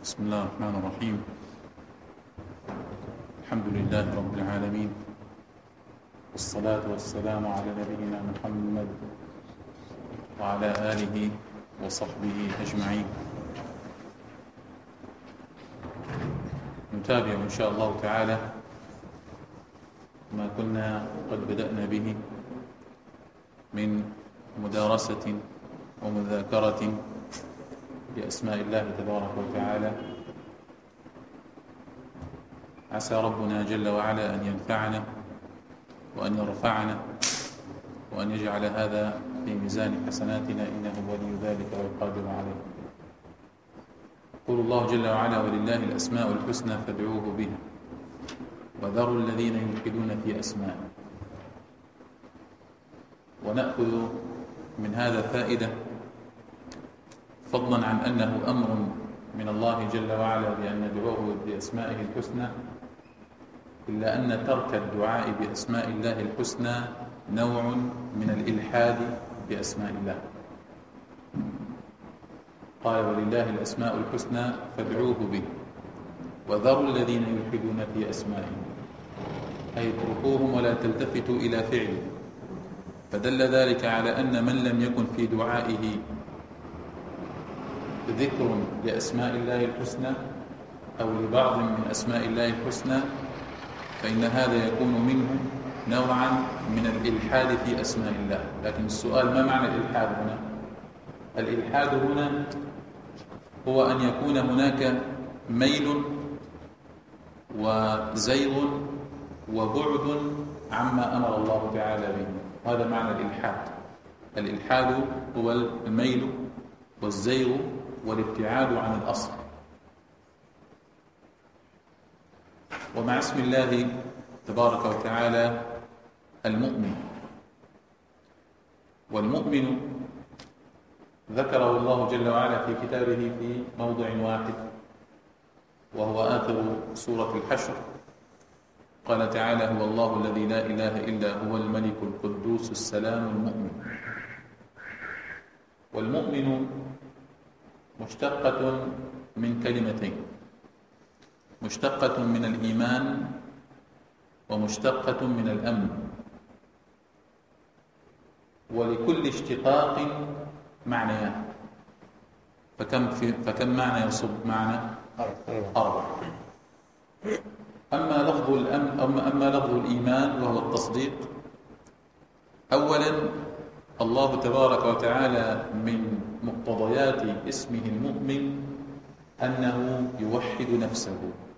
بسم الله الرحمن الرحيم. الحمد لله رب العالمين، والصلاة والسلام على نبينا محمد وعلى آله وصحبه أجمعين. نتابع إن شاء الله تعالى ما كنا قد بدأنا به من مدارسة ومذاكرة بأسماء الله تبارك وتعالى. عسى ربنا جل وعلا أن ينفعنا وأن يرفعنا وأن يجعل هذا في ميزان حسناتنا، إنه ولي ذلك والقادر عليه. يقول الله جل وعلا: ولله الأسماء الحسنى فادعوه بها وذروا الذين يلحدون في أسمائه. ونأخذ من هذا فائدة، فضلا عن أنه أمر من الله جل وعلا بأن ندعوه بأسمائه الحسنى، إلا أن ترك الدعاء بأسماء الله الحسنى نوع من الإلحاد بأسماء الله. قال: ولله الأسماء الحسنى فادعوه به وذروا الذين يلحدون في أسمائه، أي اتركوهم ولا تلتفتوا إلى فعله. فدل ذلك على أن من لم يكن في دعائه ذكر لأسماء الله الحسنى أو لبعض من أسماء الله الحسنى، فإن هذا يكون منه نوعا من الإلحاد في أسماء الله. لكن السؤال: ما معنى الإلحاد هنا؟ الإلحاد هنا هو أن يكون هناك ميل وزيغ وبعد عما أمر الله تعالى به. هذا معنى الإلحاد. الإلحاد هو الميل والزيغ والابتعاد عن الأصل. ومع اسم الله تبارك وتعالى المؤمن، والمؤمن ذكره الله جل وعلا في كتابه في موضع واحد، وهو آخر سورة الحشر. قال تعالى: هو الله الذي لا إله إلا هو الملك القدوس السلام المؤمن. والمؤمن مشتقة من كلمتين: مشتقة من الإيمان ومشتقة من الأمن. ولكل اشتقاق معنيان، فكم معنى يصب معنى؟ 4. أما لفظ الإيمان وهو التصديق، أولا الله تبارك وتعالى من مقتضيات اسمه المؤمن أنه يوحد نفسه.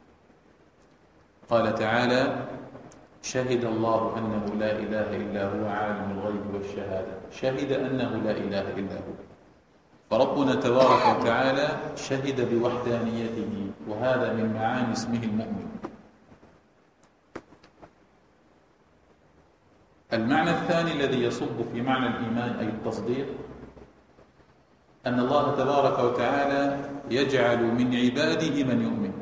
قال تعالى: شهد الله أنه لا إله إلا هو عالم الغيب والشهادة. شهد أنه لا إله إلا هو. فربنا تبارك وتعالى شهد بوحدانيته، وهذا من معاني اسمه المؤمن. المعنى الثاني الذي يصب في معنى الإيمان أي التصديق، أن الله تبارك وتعالى يجعل من عباده من يؤمن،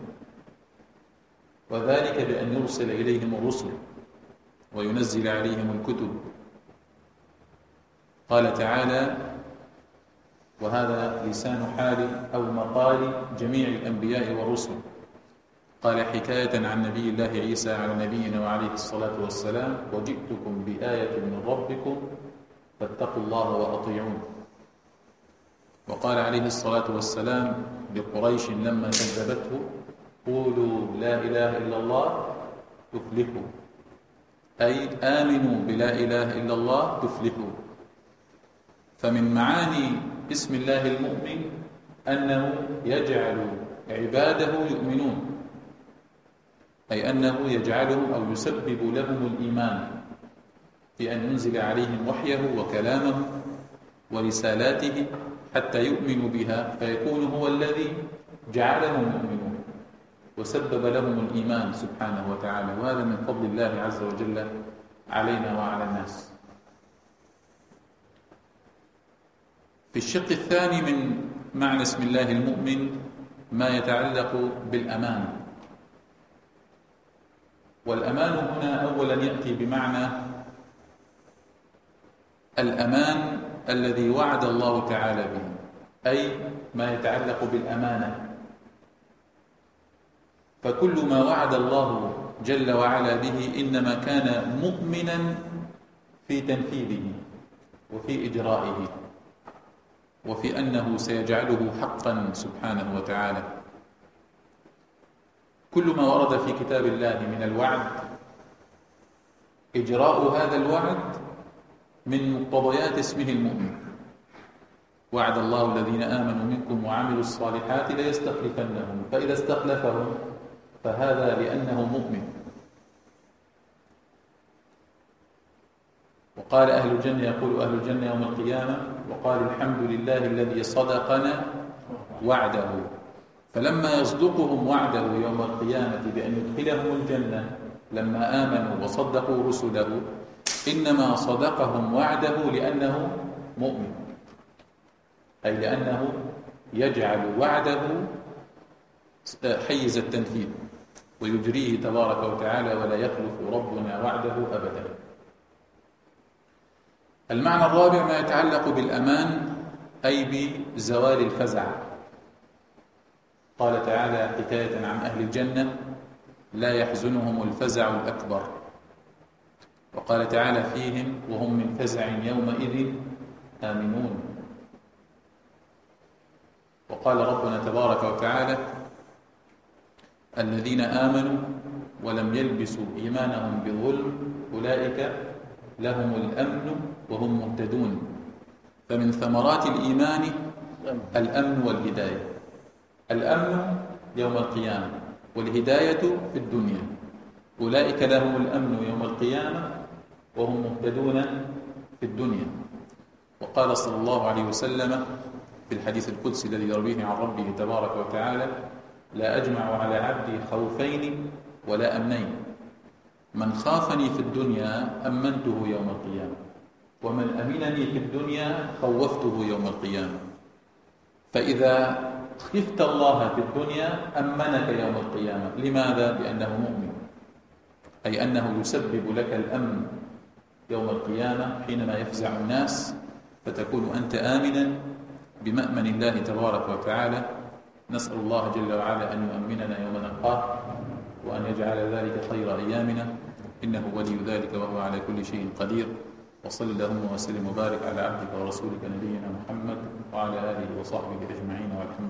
وذلك بأن يرسل إليهم الرسل وينزل عليهم الكتب. قال تعالى، وهذا لسان حال أو مقال جميع الأنبياء والرسل، قال حكاية عن نبي الله عيسى على نبينا وعليه الصلاة والسلام: وجئتكم بآية من ربكم فاتقوا الله وأطيعون. وقال عليه الصلاة والسلام لقريش لما كذبته: قولوا لا إله إلا الله تفلحوا، أي آمنوا بلا إله إلا الله تفلحوا. فمن معاني اسم الله المؤمن أنه يجعل عباده يؤمنون، أي أنه يجعلهم أو يسبب لهم الإيمان بأن ينزل عليهم وحيه وكلامه ورسالاته حتى يؤمنوا بها، فيكون هو الذي جعلهم يؤمنون وسبب لهم الإيمان سبحانه وتعالى. وهذا من فضل الله عز وجل علينا وعلى الناس. في الشق الثاني من معنى اسم الله المؤمن ما يتعلق بالأمان. والأمان هنا أولا يأتي بمعنى الأمان الذي وعد الله تعالى به، أي ما يتعلق بالأمانة. فكل ما وعد الله جل وعلا به إنما كان مؤمنا في تنفيذه وفي إجرائه وفي أنه سيجعله حقا سبحانه وتعالى. كل ما ورد في كتاب الله من الوعد إجراء هذا الوعد من مقتضيات اسمه المؤمن. وعد الله الذين آمنوا منكم وعملوا الصالحات ليستخلفنهم، فإذا استخلفهم فهذا لأنه مؤمن. وقال أهل الجنة، يقول أهل الجنة يوم القيامة وقال الحمد لله الذي صدقنا وعده. فلما يصدقهم وعده يوم القيامة بأن يدخلهم الجنة لما آمنوا وصدقوا رسله، إنما صدقهم وعده لأنه مؤمن، أي لأنه يجعل وعده حيز التنفيذ ويجريه تبارك وتعالى، ولا يخلف ربنا وعده أبدا. المعنى الرابع ما يتعلق بالأمان، أي بزوال الفزع. قال تعالى حكاية عن أهل الجنة لا يحزنهم الفزع الأكبر، وقال تعالى فيهم وهم من فزع يومئذ آمنون. وقال ربنا تبارك وتعالى الذين آمنوا ولم يلبسوا إيمانهم بظلم أولئك لهم الأمن وهم مهتدون. فمن ثمرات الإيمان الأمن والهداية. الأمن يوم القيامة والهداية في الدنيا. أولئك لهم الأمن يوم القيامة وهم مهتدون في الدنيا. وقال صلى الله عليه وسلم في الحديث القدسي الذي يرويه عن ربه تبارك وتعالى لا أجمع على عبدي خوفين ولا أمنين، من خافني في الدنيا أمنته يوم القيامة، ومن أمنني في الدنيا خوفته يوم القيامة. فإذا خفت الله في الدنيا أمنك يوم القيامة. لماذا؟ لأنه مؤمن، أي أنه يسبب لك الأمن يوم القيامة حينما يفزع الناس، فتكون أنت آمنا بمأمن الله تبارك وتعالى. نسأل الله جل وعلا أن يؤمننا يوم نلقاه، وأن يجعل ذلك خير أيامنا، إنه ولي ذلك وهو على كل شيء قدير. وصل اللهم وسلم وبارك على عبدك ورسولك نبينا محمد وعلى آله وصحبه أجمعين، والحمد